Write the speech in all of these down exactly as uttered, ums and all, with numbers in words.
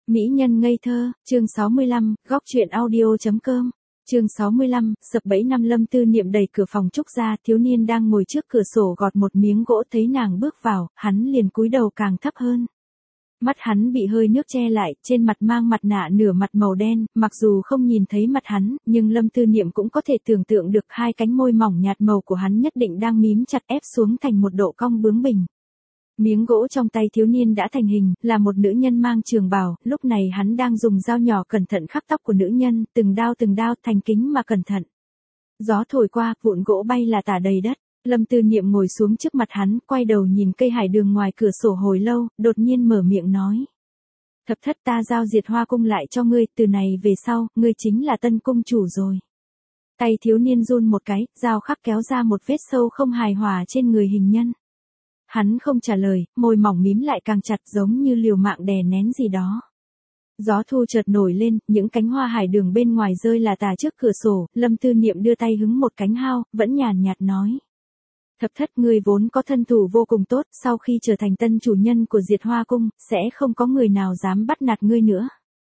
Mỹ nhân ngây thơ, chương sáu mươi lăm, góc truyện audio.com. Chương sáu mươi lăm, sập bẫy năm. Lâm Tư Niệm đẩy cửa phòng Trúc ra, thiếu niên đang ngồi trước cửa sổ gọt một miếng gỗ, thấy nàng bước vào, hắn liền cúi đầu càng thấp hơn. Mắt hắn bị hơi nước che lại, trên mặt mang mặt nạ nửa mặt màu đen, mặc dù không nhìn thấy mặt hắn, nhưng Lâm Tư Niệm cũng có thể tưởng tượng được hai cánh môi mỏng nhạt màu của hắn nhất định đang mím chặt ép xuống thành một độ cong bướng bỉnh. Miếng gỗ trong tay thiếu niên đã thành hình, là một nữ nhân mang trường bào, lúc này hắn đang dùng dao nhỏ cẩn thận khắp tóc của nữ nhân, từng đao từng đao thành kính mà cẩn thận. Gió thổi qua, vụn gỗ bay là tả đầy đất. Lâm Tư Niệm ngồi xuống trước mặt hắn, quay đầu nhìn cây hải đường ngoài cửa sổ hồi lâu, đột nhiên mở miệng nói. Thập thất, ta giao Diệt Hoa cung lại cho ngươi, từ này về sau, ngươi chính là tân cung chủ rồi. Tay thiếu niên run một cái, dao khắc kéo ra một vết sâu không hài hòa trên người hình nhân. Hắn không trả lời, môi mỏng mím lại càng chặt giống như liều mạng đè nén gì đó. Gió thu chợt nổi lên, những cánh hoa hải đường bên ngoài rơi là tả trước cửa sổ, Lâm Tư Niệm đưa tay hứng một cánh hao, vẫn nhàn nhạt nói. Thập thất, ngươi vốn có thân thủ vô cùng tốt, sau khi trở thành tân chủ nhân của Diệt Hoa cung, sẽ không có người nào dám bắt nạt ngươi nữa.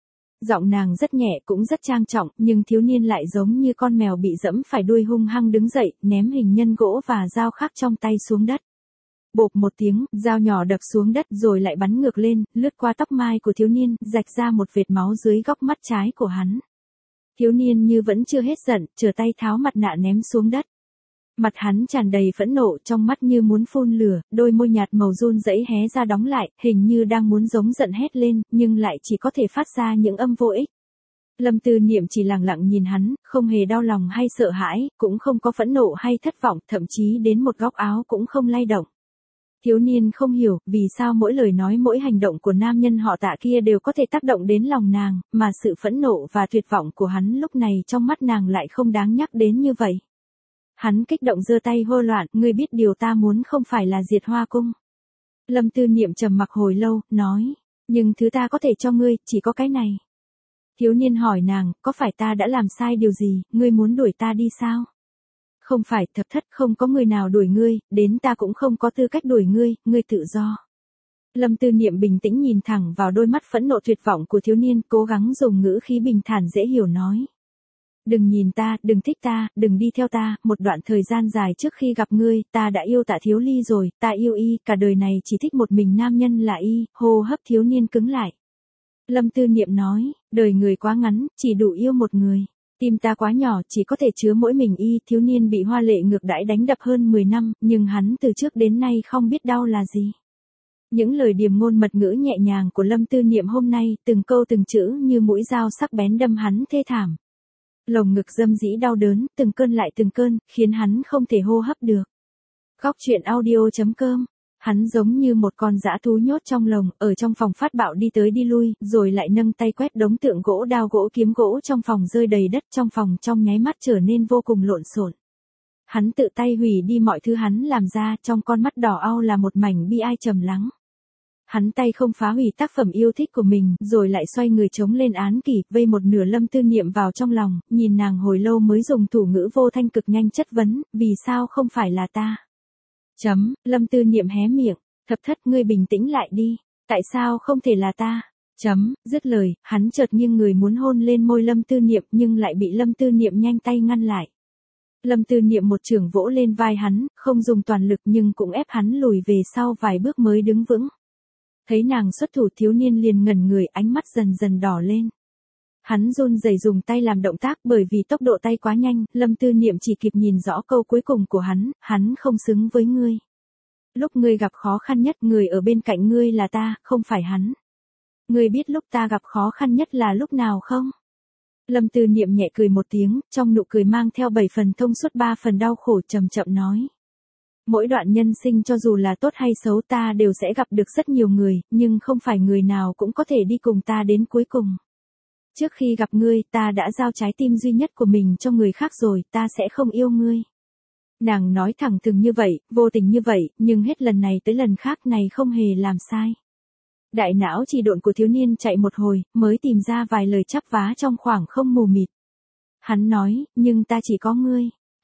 Giọng nàng rất nhẹ cũng rất trang trọng, nhưng thiếu niên lại giống như con mèo bị dẫm phải đuôi, hung hăng đứng dậy, ném hình nhân gỗ và dao khắc trong tay xuống đất. Bộp một tiếng, dao nhỏ đập xuống đất rồi lại bắn ngược lên, lướt qua tóc mai của thiếu niên, rạch ra một vệt máu dưới góc mắt trái của hắn. Thiếu niên như vẫn chưa hết giận, trở tay tháo mặt nạ ném xuống đất. Mặt hắn tràn đầy phẫn nộ, trong mắt như muốn phun lửa, đôi môi nhạt màu run rẩy hé ra đóng lại, hình như đang muốn giống giận hét lên, nhưng lại chỉ có thể phát ra những âm vô ích. Lâm Tư Niệm chỉ lặng lặng nhìn hắn, không hề đau lòng hay sợ hãi, cũng không có phẫn nộ hay thất vọng, thậm chí đến một góc áo cũng không lay động. Thiếu niên không hiểu, vì sao mỗi lời nói mỗi hành động của nam nhân họ Tạ kia đều có thể tác động đến lòng nàng, mà sự phẫn nộ và tuyệt vọng của hắn lúc này trong mắt nàng lại không đáng nhắc đến như vậy. Hắn kích động giơ tay hô loạn, ngươi biết điều ta muốn không phải là Diệt Hoa cung. Lâm Tư Niệm trầm mặc hồi lâu, nói, nhưng thứ ta có thể cho ngươi, chỉ có cái này. Thiếu niên hỏi nàng, có phải ta đã làm sai điều gì, ngươi muốn đuổi ta đi sao? Không phải, thập thất, không có người nào đuổi ngươi, đến ta cũng không có tư cách đuổi ngươi, ngươi tự do. Lâm Tư Niệm bình tĩnh nhìn thẳng vào đôi mắt phẫn nộ tuyệt vọng của thiếu niên, cố gắng dùng ngữ khí bình thản dễ hiểu nói. Đừng nhìn ta, đừng thích ta, đừng đi theo ta, một đoạn thời gian dài trước khi gặp ngươi, ta đã yêu Tạ Thiếu Ly rồi, ta yêu y, cả đời này chỉ thích một mình nam nhân là y, hô hấp thiếu niên cứng lại. Lâm Tư Niệm nói, đời người quá ngắn, chỉ đủ yêu một người. Tim ta quá nhỏ, chỉ có thể chứa mỗi mình y. Thiếu niên bị hoa lệ ngược đãi đánh đập hơn mười năm, nhưng hắn từ trước đến nay không biết đau là gì. Những lời điềm ngôn mật ngữ nhẹ nhàng của Lâm Tư Niệm hôm nay, từng câu từng chữ như mũi dao sắc bén đâm hắn thê thảm. Lồng ngực dâm dĩ đau đớn, từng cơn lại từng cơn, khiến hắn không thể hô hấp được. Góc truyện audio.com. Hắn giống như một con dã thú nhốt trong lồng, ở trong phòng phát bạo đi tới đi lui, rồi lại nâng tay quét đống tượng gỗ, đao gỗ, kiếm gỗ trong phòng rơi đầy đất, trong phòng trong nháy mắt trở nên vô cùng lộn xộn. Hắn tự tay hủy đi mọi thứ hắn làm ra, trong con mắt đỏ au là một mảnh bi ai trầm lắng. Hắn tay không phá hủy tác phẩm yêu thích của mình, rồi lại xoay người chống lên án kỷ, vây một nửa Lâm Tư Niệm vào trong lòng, nhìn nàng hồi lâu mới dùng thủ ngữ vô thanh cực nhanh chất vấn, vì sao không phải là ta? Chấm, Lâm Tư Niệm hé miệng, thập thất, ngươi bình tĩnh lại đi, tại sao không thể là ta? Chấm, dứt lời, hắn chợt nghiêng người muốn hôn lên môi Lâm Tư Niệm nhưng lại bị Lâm Tư Niệm nhanh tay ngăn lại. Lâm Tư Niệm một chưởng vỗ lên vai hắn, không dùng toàn lực nhưng cũng ép hắn lùi về sau vài bước mới đứng vững. Thấy nàng xuất thủ, thiếu niên liền ngẩn người, ánh mắt dần dần đỏ lên. Hắn run rẩy dùng tay làm động tác, bởi vì tốc độ tay quá nhanh, Lâm Tư Niệm chỉ kịp nhìn rõ câu cuối cùng của hắn, hắn không xứng với ngươi. Lúc ngươi gặp khó khăn nhất, người ở bên cạnh ngươi là ta, không phải hắn. Ngươi biết lúc ta gặp khó khăn nhất là lúc nào không? Lâm Tư Niệm nhẹ cười một tiếng, trong nụ cười mang theo bảy phần thông suốt ba phần đau khổ, chậm chậm nói. Mỗi đoạn nhân sinh cho dù là tốt hay xấu ta đều sẽ gặp được rất nhiều người, nhưng không phải người nào cũng có thể đi cùng ta đến cuối cùng. Trước khi gặp ngươi, ta đã giao trái tim duy nhất của mình cho người khác rồi, ta sẽ không yêu ngươi. Nàng nói thẳng thừng như vậy, vô tình như vậy, nhưng hết lần này tới lần khác này không hề làm sai. Đại não trì độn của thiếu niên chạy một hồi, mới tìm ra vài lời chắp vá trong khoảng không mù mịt. Hắn nói, nhưng ta chỉ có ngươi.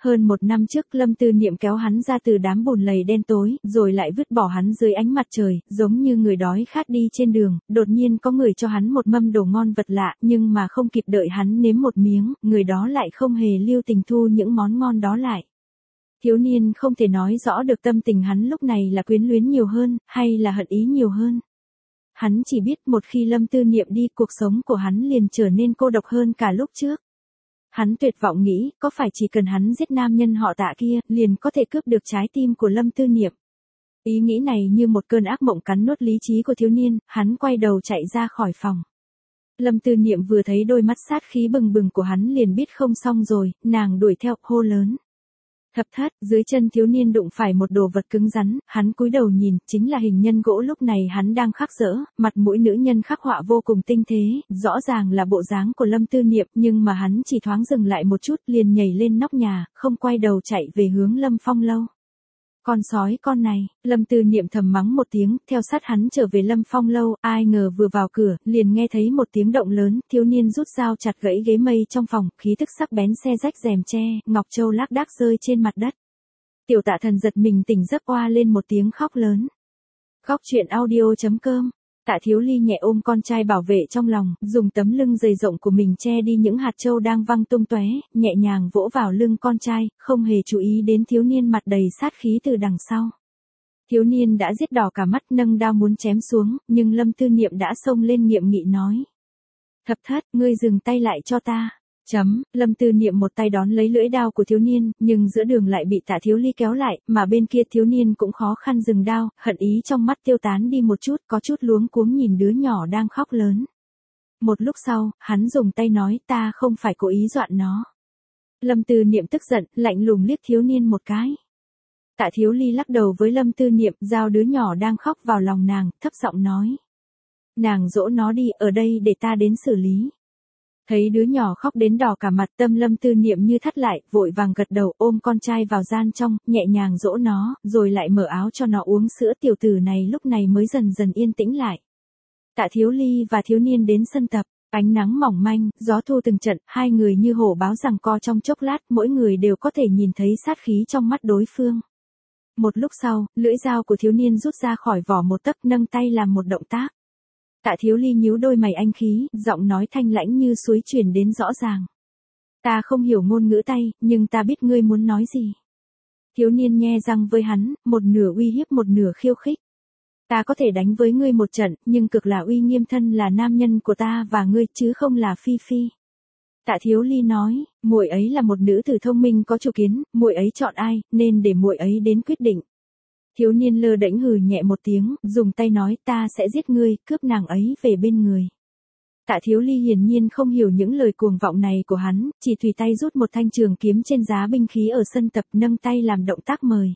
Hơn một năm trước Lâm Tư Niệm kéo hắn ra từ đám bùn lầy đen tối, rồi lại vứt bỏ hắn dưới ánh mặt trời, giống như người đói khát đi trên đường, đột nhiên có người cho hắn một mâm đồ ngon vật lạ, nhưng mà không kịp đợi hắn nếm một miếng, người đó lại không hề lưu tình thu những món ngon đó lại. Thiếu niên không thể nói rõ được tâm tình hắn lúc này là quyến luyến nhiều hơn, hay là hận ý nhiều hơn. Hắn chỉ biết một khi Lâm Tư Niệm đi, cuộc sống của hắn liền trở nên cô độc hơn cả lúc trước. Hắn tuyệt vọng nghĩ, có phải chỉ cần hắn giết nam nhân họ Tạ kia, liền có thể cướp được trái tim của Lâm Tư Niệm. Ý nghĩ này như một cơn ác mộng cắn nuốt lý trí của thiếu niên, hắn quay đầu chạy ra khỏi phòng. Lâm Tư Niệm vừa thấy đôi mắt sát khí bừng bừng của hắn liền biết không xong rồi, nàng đuổi theo, hô lớn. Thập thất, dưới chân thiếu niên đụng phải một đồ vật cứng rắn, hắn cúi đầu nhìn, chính là hình nhân gỗ lúc này hắn đang khắc dỡ, mặt mũi nữ nhân khắc họa vô cùng tinh tế, rõ ràng là bộ dáng của Lâm Tư Niệm, nhưng mà hắn chỉ thoáng dừng lại một chút liền nhảy lên nóc nhà, không quay đầu chạy về hướng Lâm Phong lâu. Con sói con này, Lâm Tư Niệm thầm mắng một tiếng, theo sát hắn trở về Lâm Phong lâu, ai ngờ vừa vào cửa, liền nghe thấy một tiếng động lớn, thiếu niên rút dao chặt gãy ghế mây trong phòng, khí tức sắc bén xé rách rèm tre, ngọc châu lác đác rơi trên mặt đất. Tiểu Tạ Thần giật mình tỉnh giấc, oa lên một tiếng khóc lớn. Góc truyện audio chấm com. Tạ Thiếu Ly nhẹ ôm con trai bảo vệ trong lòng, dùng tấm lưng dày rộng của mình che đi những hạt châu đang văng tung tóe, nhẹ nhàng vỗ vào lưng con trai, không hề chú ý đến thiếu niên mặt đầy sát khí từ đằng sau. Thiếu niên đã giết đỏ cả mắt, nâng đao muốn chém xuống, nhưng Lâm Tư Niệm đã xông lên nghiệm nghị nói. Thập thất, ngươi dừng tay lại cho ta. Chấm, Lâm Tư Niệm một tay đón lấy lưỡi đao của thiếu niên, nhưng giữa đường lại bị Tạ Thiếu Ly kéo lại, mà bên kia thiếu niên cũng khó khăn dừng đao, hận ý trong mắt tiêu tán đi một chút, có chút luống cuống nhìn đứa nhỏ đang khóc lớn. Một lúc sau, hắn dùng tay nói, ta không phải cố ý dọa nó. Lâm Tư Niệm tức giận, lạnh lùng liếc thiếu niên một cái. Tạ Thiếu Ly lắc đầu với Lâm Tư Niệm, giao đứa nhỏ đang khóc vào lòng nàng, thấp giọng nói. Nàng dỗ nó đi, ở đây để ta đến xử lý. Thấy đứa nhỏ khóc đến đỏ cả mặt, tâm Lâm Tư Niệm như thắt lại, vội vàng gật đầu, ôm con trai vào gian trong, nhẹ nhàng dỗ nó, rồi lại mở áo cho nó uống sữa. Tiểu tử này lúc này mới dần dần yên tĩnh lại. Tạ Thiếu Ly và thiếu niên đến sân tập, ánh nắng mỏng manh, gió thu từng trận, hai người như hổ báo giằng co trong chốc lát, mỗi người đều có thể nhìn thấy sát khí trong mắt đối phương. Một lúc sau, lưỡi dao của thiếu niên rút ra khỏi vỏ một tấc, nâng tay làm một động tác. Tạ Thiếu Ly nhíu đôi mày anh khí, giọng nói thanh lãnh như suối truyền đến rõ ràng. Ta không hiểu ngôn ngữ tay, nhưng ta biết ngươi muốn nói gì. Thiếu niên nhe răng với hắn, một nửa uy hiếp một nửa khiêu khích. Ta có thể đánh với ngươi một trận, nhưng cực là uy nghiêm thân là nam nhân của ta và ngươi, chứ không là Phi Phi. Tạ Thiếu Ly nói, muội ấy là một nữ tử thông minh có chủ kiến, muội ấy chọn ai, nên để muội ấy đến quyết định. Thiếu niên lơ đễnh hừ nhẹ một tiếng, dùng tay nói, ta sẽ giết ngươi, cướp nàng ấy về bên người. Tạ Thiếu Ly hiển nhiên không hiểu những lời cuồng vọng này của hắn, chỉ tùy tay rút một thanh trường kiếm trên giá binh khí ở sân tập, nâng tay làm động tác mời.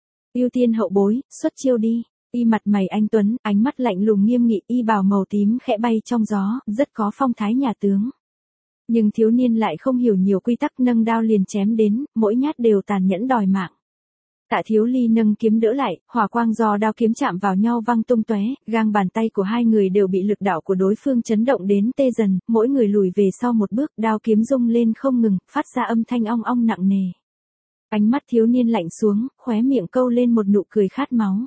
Ưu tiên hậu bối, xuất chiêu đi. Y mặt mày anh tuấn, ánh mắt lạnh lùng nghiêm nghị, y bào màu tím khẽ bay trong gió, rất có phong thái nhà tướng. Nhưng thiếu niên lại không hiểu nhiều quy tắc, nâng đao liền chém đến, mỗi nhát đều tàn nhẫn đòi mạng. Tạ Thiếu Ly nâng kiếm đỡ lại, hỏa quang do đao kiếm chạm vào nhau văng tung tóe, gang bàn tay của hai người đều bị lực đạo của đối phương chấn động đến tê dần, mỗi người lùi về sau một bước, đao kiếm rung lên không ngừng, phát ra âm thanh ong ong nặng nề. Ánh mắt thiếu niên lạnh xuống, khóe miệng câu lên một nụ cười khát máu.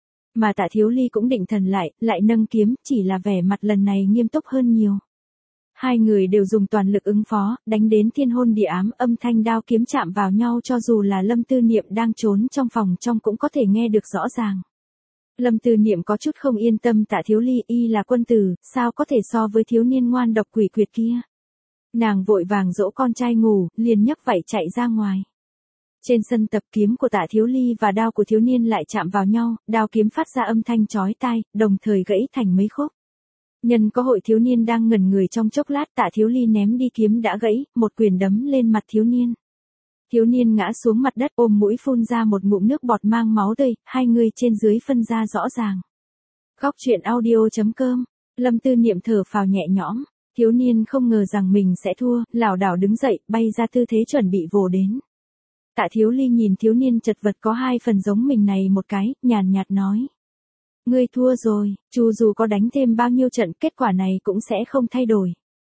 Mà Tạ Thiếu Ly cũng định thần lại, lại nâng kiếm, chỉ là vẻ mặt lần này nghiêm túc hơn nhiều. Hai người đều dùng toàn lực ứng phó, đánh đến thiên hôn địa ám, âm thanh đao kiếm chạm vào nhau, cho dù là Lâm Tư Niệm đang trốn trong phòng trong cũng có thể nghe được rõ ràng. Lâm Tư Niệm có chút không yên tâm, Tạ Thiếu Ly y là quân tử, sao có thể so với thiếu niên ngoan độc quỷ quyệt kia. Nàng vội vàng dỗ con trai ngủ, liền nhấc vảy chạy ra ngoài. Trên sân tập, kiếm của Tạ Thiếu Ly và đao của thiếu niên lại chạm vào nhau, đao kiếm phát ra âm thanh chói tai, đồng thời gãy thành mấy khúc. Nhân có hội thiếu niên đang ngẩn người trong chốc lát, Tạ Thiếu Ly ném đi kiếm đã gãy, một quyền đấm lên mặt thiếu niên. Thiếu niên ngã xuống mặt đất, ôm mũi phun ra một ngụm nước bọt mang máu tươi, hai người trên dưới phân ra rõ ràng. Góc truyện audio chấm com. Lâm Tư Niệm thở phào nhẹ nhõm, thiếu niên không ngờ rằng mình sẽ thua, lảo đảo đứng dậy, bay ra tư thế chuẩn bị vồ đến. Tạ Thiếu Ly nhìn thiếu niên chật vật có hai phần giống mình này một cái, nhàn nhạt nói. Ngươi thua rồi, chu dù có đánh thêm bao nhiêu trận, kết quả này cũng sẽ không thay đổi.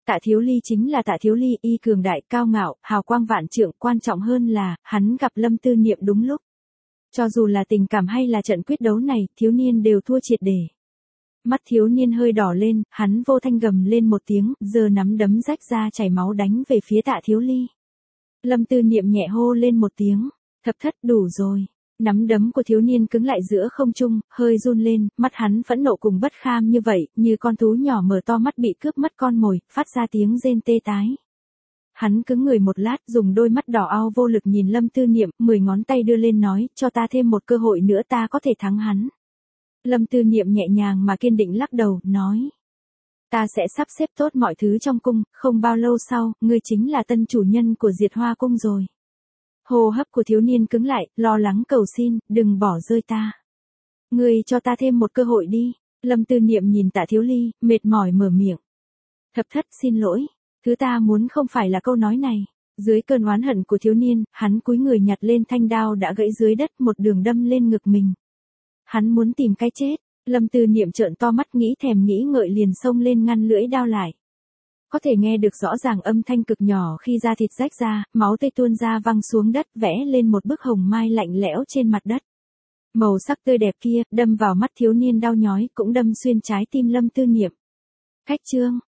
Tạ Thiếu Ly chính là Tạ Thiếu Ly, y cường đại, cao ngạo, hào quang vạn trượng, quan trọng hơn là, hắn gặp Lâm Tư Niệm đúng lúc. Cho dù là tình cảm hay là trận quyết đấu này, thiếu niên đều thua triệt để. Mắt thiếu niên hơi đỏ lên, hắn vô thanh gầm lên một tiếng, giơ nắm đấm rách ra chảy máu đánh về phía Tạ Thiếu Ly. Lâm Tư Niệm nhẹ hô lên một tiếng, thập thất đủ rồi. Nắm đấm của thiếu niên cứng lại giữa không trung, hơi run lên, mắt hắn phẫn nộ cùng bất kham như vậy, như con thú nhỏ mở to mắt bị cướp mất con mồi, phát ra tiếng rên tê tái. Hắn cứng người một lát, dùng đôi mắt đỏ ao vô lực nhìn Lâm Tư Niệm, mười ngón tay đưa lên nói, cho ta thêm một cơ hội nữa ta có thể thắng hắn. Lâm Tư Niệm nhẹ nhàng mà kiên định lắc đầu, nói. Ta sẽ sắp xếp tốt mọi thứ trong cung, không bao lâu sau, ngươi chính là tân chủ nhân của Diệt Hoa Cung rồi. Hô hấp của thiếu niên cứng lại, lo lắng cầu xin, đừng bỏ rơi ta. Ngươi cho ta thêm một cơ hội đi. Lâm Tư Niệm nhìn Tạ Thiếu Ly, mệt mỏi mở miệng. Thập thất xin lỗi, thứ ta muốn không phải là câu nói này. Dưới cơn oán hận của thiếu niên, hắn cúi người nhặt lên thanh đao đã gãy dưới đất một đường đâm lên ngực mình. Hắn muốn tìm cái chết. Lâm Tư Niệm trợn to mắt nghĩ thèm nghĩ ngợi liền xông lên ngăn lưỡi đao lại. Có thể nghe được rõ ràng âm thanh cực nhỏ khi da thịt rách ra, máu tươi tuôn ra văng xuống đất vẽ lên một bức hồng mai lạnh lẽo trên mặt đất. Màu sắc tươi đẹp kia, đâm vào mắt thiếu niên đau nhói cũng đâm xuyên trái tim Lâm Tư Niệm. Cách chương